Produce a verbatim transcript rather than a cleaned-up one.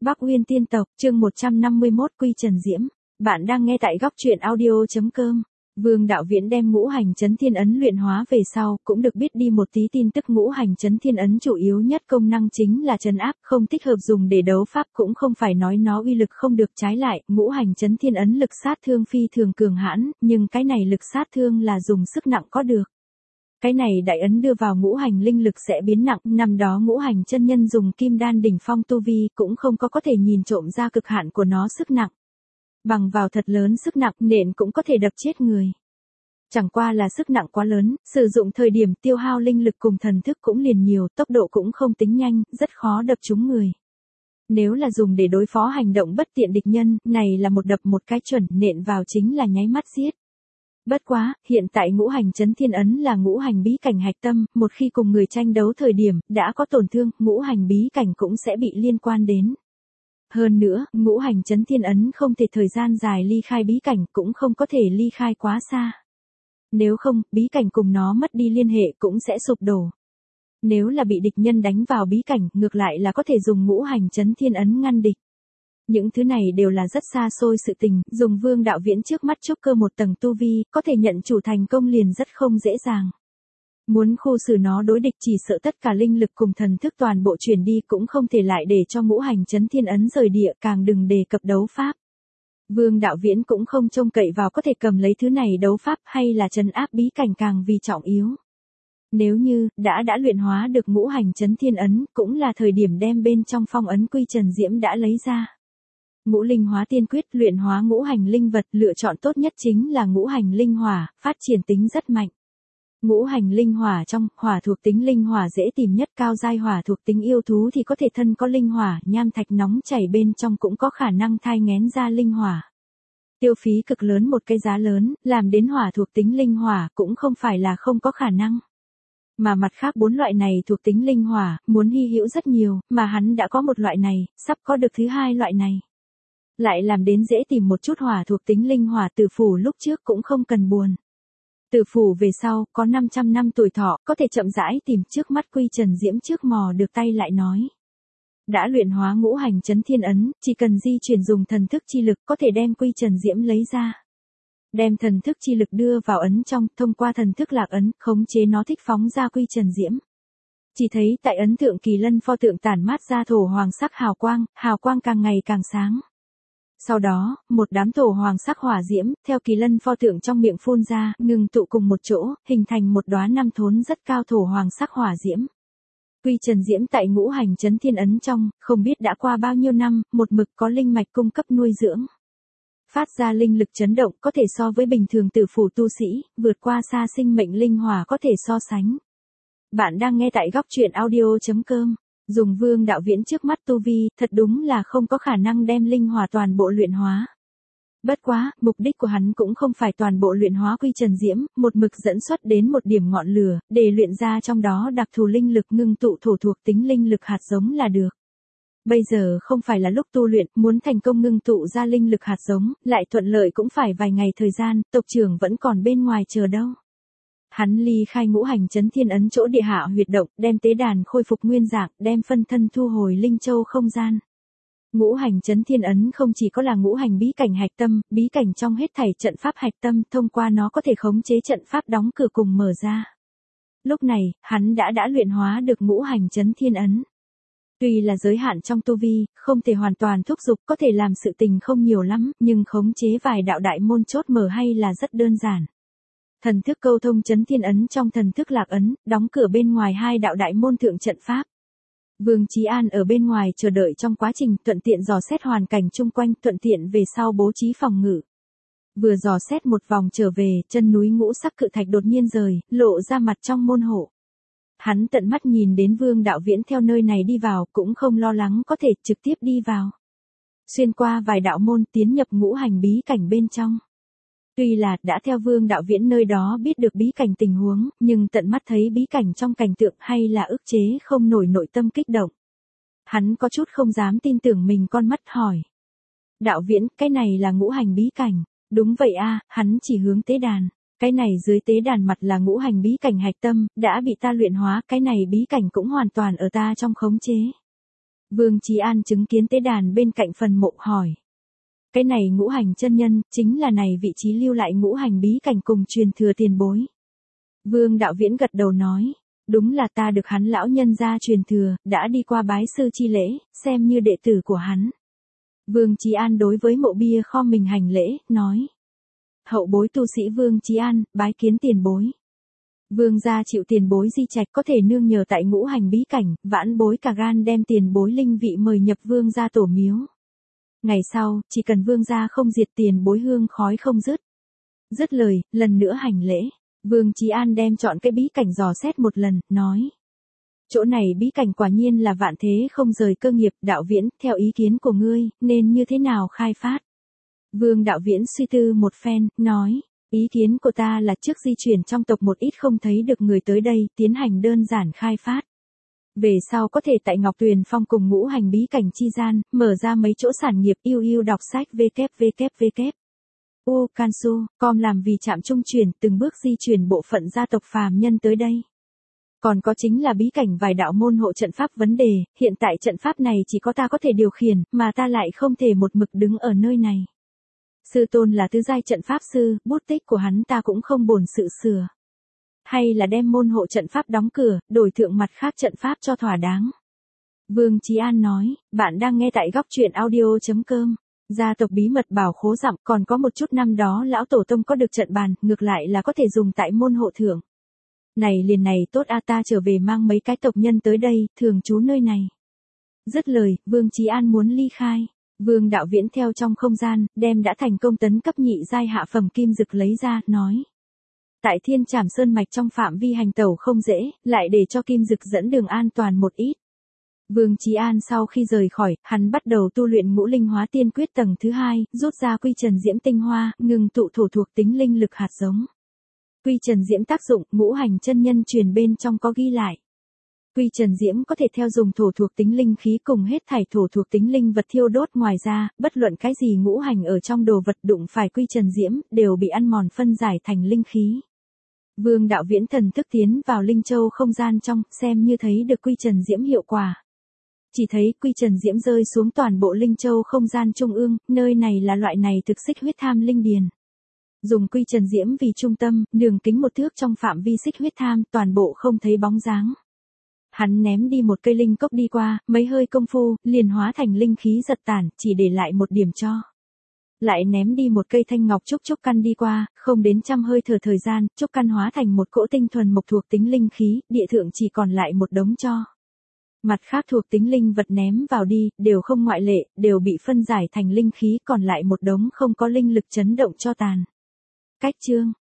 Bắc Uyên Tiên Tộc, chương một trăm năm mươi mốt Quy Trần Diễm. Bạn đang nghe tại góc truyện audio.com. Vương Đạo Viễn đem ngũ hành chấn thiên ấn luyện hóa về sau, cũng được biết đi một tí tin tức. Ngũ hành chấn thiên ấn chủ yếu nhất công năng chính là trấn áp, không thích hợp dùng để đấu pháp, cũng không phải nói nó uy lực không được, trái lại, ngũ hành chấn thiên ấn lực sát thương phi thường cường hãn, nhưng cái này lực sát thương là dùng sức nặng có được. Cái này đại ấn đưa vào ngũ hành linh lực sẽ biến nặng, năm đó ngũ hành chân nhân dùng kim đan đỉnh phong tu vi cũng không có có thể nhìn trộm ra cực hạn của nó sức nặng. Bằng vào thật lớn sức nặng nện cũng có thể đập chết người. Chẳng qua là sức nặng quá lớn, sử dụng thời điểm tiêu hao linh lực cùng thần thức cũng liền nhiều, tốc độ cũng không tính nhanh, rất khó đập trúng người. Nếu là dùng để đối phó hành động bất tiện địch nhân, này là một đập một cái chuẩn, nện vào chính là nháy mắt giết. Bất quá, hiện tại ngũ hành chấn thiên ấn là ngũ hành bí cảnh hạch tâm, một khi cùng người tranh đấu thời điểm, đã có tổn thương, ngũ hành bí cảnh cũng sẽ bị liên quan đến. Hơn nữa, ngũ hành chấn thiên ấn không thể thời gian dài ly khai bí cảnh, cũng không có thể ly khai quá xa. Nếu không, bí cảnh cùng nó mất đi liên hệ cũng sẽ sụp đổ. Nếu là bị địch nhân đánh vào bí cảnh, ngược lại là có thể dùng ngũ hành chấn thiên ấn ngăn địch. Những thứ này đều là rất xa xôi sự tình, dùng Vương Đạo Viễn trước mắt trúc cơ một tầng tu vi, có thể nhận chủ thành công liền rất không dễ dàng. Muốn khu xử nó đối địch chỉ sợ tất cả linh lực cùng thần thức toàn bộ chuyển đi, cũng không thể lại để cho ngũ hành chấn thiên ấn rời địa, càng đừng đề cập đấu pháp. Vương Đạo Viễn cũng không trông cậy vào có thể cầm lấy thứ này đấu pháp, hay là trấn áp bí cảnh càng vì trọng yếu. Nếu như, đã đã luyện hóa được ngũ hành chấn thiên ấn, cũng là thời điểm đem bên trong phong ấn Quy Trần Diễm đã lấy ra. Ngũ linh hóa tiên quyết luyện hóa ngũ hành linh vật, lựa chọn tốt nhất chính là ngũ hành linh hỏa, phát triển tính rất mạnh. Ngũ hành linh hỏa trong, hỏa thuộc tính linh hỏa dễ tìm nhất, cao giai hỏa thuộc tính yêu thú thì có thể thân có linh hỏa, nham thạch nóng chảy bên trong cũng có khả năng thai nghén ra linh hỏa. Tiêu phí cực lớn một cái giá lớn, làm đến hỏa thuộc tính linh hỏa cũng không phải là không có khả năng. Mà mặt khác bốn loại này thuộc tính linh hỏa, muốn hy hữu rất nhiều, mà hắn đã có một loại này, sắp có được thứ hai loại này. Lại làm đến dễ tìm một chút hỏa thuộc tính linh hỏa, Tử Phủ lúc trước cũng không cần buồn. Tử Phủ về sau, có năm trăm năm tuổi thọ, có thể chậm rãi tìm, trước mắt Quy Trần Diễm trước mò được tay lại nói. Đã luyện hóa ngũ hành chấn thiên ấn, chỉ cần di chuyển dùng thần thức chi lực có thể đem Quy Trần Diễm lấy ra. Đem thần thức chi lực đưa vào ấn trong, thông qua thần thức lạc ấn, khống chế nó thích phóng ra Quy Trần Diễm. Chỉ thấy tại ấn thượng kỳ lân pho tượng tản mát ra thổ hoàng sắc hào quang, hào quang càng ngày càng sáng. Sau đó, một đám thổ hoàng sắc hỏa diễm, theo kỳ lân pho tượng trong miệng phun ra, ngừng tụ cùng một chỗ, hình thành một đóa năm thốn rất cao thổ hoàng sắc hỏa diễm. Quy Trần Diễm tại ngũ hành chấn thiên ấn trong, không biết đã qua bao nhiêu năm, một mực có linh mạch cung cấp nuôi dưỡng. Phát ra linh lực chấn động có thể so với bình thường Tử Phủ tu sĩ, vượt qua xa sinh mệnh linh hỏa có thể so sánh. Bạn đang nghe tại góc truyện audio.com. Dùng Vương Đạo Viễn trước mắt tu vi, thật đúng là không có khả năng đem linh hỏa toàn bộ luyện hóa. Bất quá, mục đích của hắn cũng không phải toàn bộ luyện hóa Quy Trần Diễm, một mực dẫn xuất đến một điểm ngọn lửa, để luyện ra trong đó đặc thù linh lực ngưng tụ thổ thuộc tính linh lực hạt giống là được. Bây giờ không phải là lúc tu luyện, muốn thành công ngưng tụ ra linh lực hạt giống, lại thuận lợi cũng phải vài ngày thời gian, tộc trưởng vẫn còn bên ngoài chờ đâu. Hắn ly khai ngũ hành chấn thiên ấn chỗ địa hạ huyệt động, đem tế đàn khôi phục nguyên dạng, đem phân thân thu hồi linh châu không gian. Ngũ hành chấn thiên ấn không chỉ có là ngũ hành bí cảnh hạch tâm, bí cảnh trong hết thảy trận pháp hạch tâm, thông qua nó có thể khống chế trận pháp đóng cửa cùng mở ra. Lúc này, hắn đã đã luyện hóa được ngũ hành chấn thiên ấn. Tuy là giới hạn trong tu vi, không thể hoàn toàn thúc giục, có thể làm sự tình không nhiều lắm, nhưng khống chế vài đạo đại môn chốt mở hay là rất đơn giản. Thần thức câu thông chấn thiên ấn trong thần thức lạc ấn, đóng cửa bên ngoài hai đạo đại môn thượng trận pháp. Vương Chí An ở bên ngoài chờ đợi trong quá trình, thuận tiện dò xét hoàn cảnh chung quanh, thuận tiện về sau bố trí phòng ngự. Vừa dò xét một vòng trở về, chân núi ngũ sắc cự thạch đột nhiên rời, lộ ra mặt trong môn hộ. Hắn tận mắt nhìn đến Vương Đạo Viễn theo nơi này đi vào, cũng không lo lắng có thể trực tiếp đi vào. Xuyên qua vài đạo môn tiến nhập ngũ hành bí cảnh bên trong. Tuy là đã theo Vương Đạo Viễn nơi đó biết được bí cảnh tình huống, nhưng tận mắt thấy bí cảnh trong cảnh tượng hay là ức chế không nổi nội tâm kích động. Hắn có chút không dám tin tưởng mình con mắt hỏi. Đạo Viễn, cái này là ngũ hành bí cảnh. Đúng vậy a, hắn chỉ hướng tế đàn. Cái này dưới tế đàn mặt là ngũ hành bí cảnh hạch tâm, đã bị ta luyện hóa, cái này bí cảnh cũng hoàn toàn ở ta trong khống chế. Vương Chí An chứng kiến tế đàn bên cạnh phần mộ hỏi. Cái này ngũ hành chân nhân, chính là này vị trí lưu lại ngũ hành bí cảnh cùng truyền thừa tiền bối. Vương Đạo Viễn gật đầu nói, đúng là ta được hắn lão nhân gia truyền thừa, đã đi qua bái sư chi lễ, xem như đệ tử của hắn. Vương Chí An đối với mộ bia kho mình hành lễ, nói. Hậu bối tu sĩ Vương Chí An, bái kiến tiền bối. Vương gia chịu tiền bối di trạch có thể nương nhờ tại ngũ hành bí cảnh, vãn bối cả gan đem tiền bối linh vị mời nhập vương gia tổ miếu. Ngày sau, chỉ cần vương gia không diệt tiền bối hương khói không dứt. Dứt lời, lần nữa hành lễ. Vương Chí An đem chọn cái bí cảnh dò xét một lần, nói. Chỗ này bí cảnh quả nhiên là vạn thế không rời cơ nghiệp, Đạo Viễn, theo ý kiến của ngươi, nên như thế nào khai phát? Vương Đạo Viễn suy tư một phen, nói. Ý kiến của ta là trước di chuyển trong tộc một ít không thấy được người tới đây, tiến hành đơn giản khai phát. Về sau có thể tại Ngọc Tuyền Phong cùng ngũ hành bí cảnh chi gian, mở ra mấy chỗ sản nghiệp yêu yêu đọc sách www. U Cansu, com làm vì trạm trung chuyển từng bước di chuyển bộ phận gia tộc phàm nhân tới đây. Còn có chính là bí cảnh vài đạo môn hộ trận pháp vấn đề, hiện tại trận pháp này chỉ có ta có thể điều khiển, mà ta lại không thể một mực đứng ở nơi này. Sư tôn là tứ giai trận pháp sư, bút tích của hắn ta cũng không bổn sự sửa. Hay là đem môn hộ trận pháp đóng cửa, đổi thượng mặt khác trận pháp cho thỏa đáng. Vương Chí An nói, bạn đang nghe tại góc truyện audio chấm com. Gia tộc bí mật bảo khố dặm, còn có một chút năm đó lão tổ tông có được trận bàn, ngược lại là có thể dùng tại môn hộ thượng. Này liền này tốt a, ta trở về mang mấy cái tộc nhân tới đây, thường trú nơi này. Dứt lời, Vương Chí An muốn ly khai. Vương Đạo Viễn theo trong không gian, đem đã thành công tấn cấp nhị giai hạ phẩm kim dực lấy ra, nói. Tại Thiên Trảm Sơn mạch trong phạm vi hành tẩu không dễ, lại để cho kim dực dẫn đường an toàn một ít. Vương Chí An sau khi rời khỏi, hắn bắt đầu tu luyện ngũ linh hóa tiên quyết tầng thứ hai, rút ra quy trần diễm tinh hoa, ngừng tụ thổ thuộc tính linh lực hạt giống. Quy trần diễm tác dụng, ngũ hành chân nhân truyền bên trong có ghi lại. Quy trần diễm có thể theo dùng thổ thuộc tính linh khí cùng hết thảy thổ thuộc tính linh vật thiêu đốt, ngoài ra, bất luận cái gì ngũ hành ở trong đồ vật đụng phải quy trần diễm, đều bị ăn mòn phân giải thành linh khí. Vương Đạo Viễn thần thức tiến vào Linh Châu không gian trong, xem như thấy được quy trần diễm hiệu quả. Chỉ thấy quy trần diễm rơi xuống toàn bộ Linh Châu không gian trung ương, nơi này là loại này thực xích huyết tham linh điền. Dùng quy trần diễm vì trung tâm, đường kính một thước trong phạm vi xích huyết tham, toàn bộ không thấy bóng dáng. Hắn ném đi một cây linh cốc đi qua, mấy hơi công phu, liền hóa thành linh khí giật tản, chỉ để lại một điểm cho. Lại ném đi một cây thanh ngọc trúc trúc căn đi qua, không đến trăm hơi thở thời gian, trúc căn hóa thành một cỗ tinh thuần mộc thuộc tính linh khí, địa thượng chỉ còn lại một đống cho. Mặt khác thuộc tính linh vật ném vào đi, đều không ngoại lệ, đều bị phân giải thành linh khí, còn lại một đống không có linh lực chấn động cho tàn. Cách chương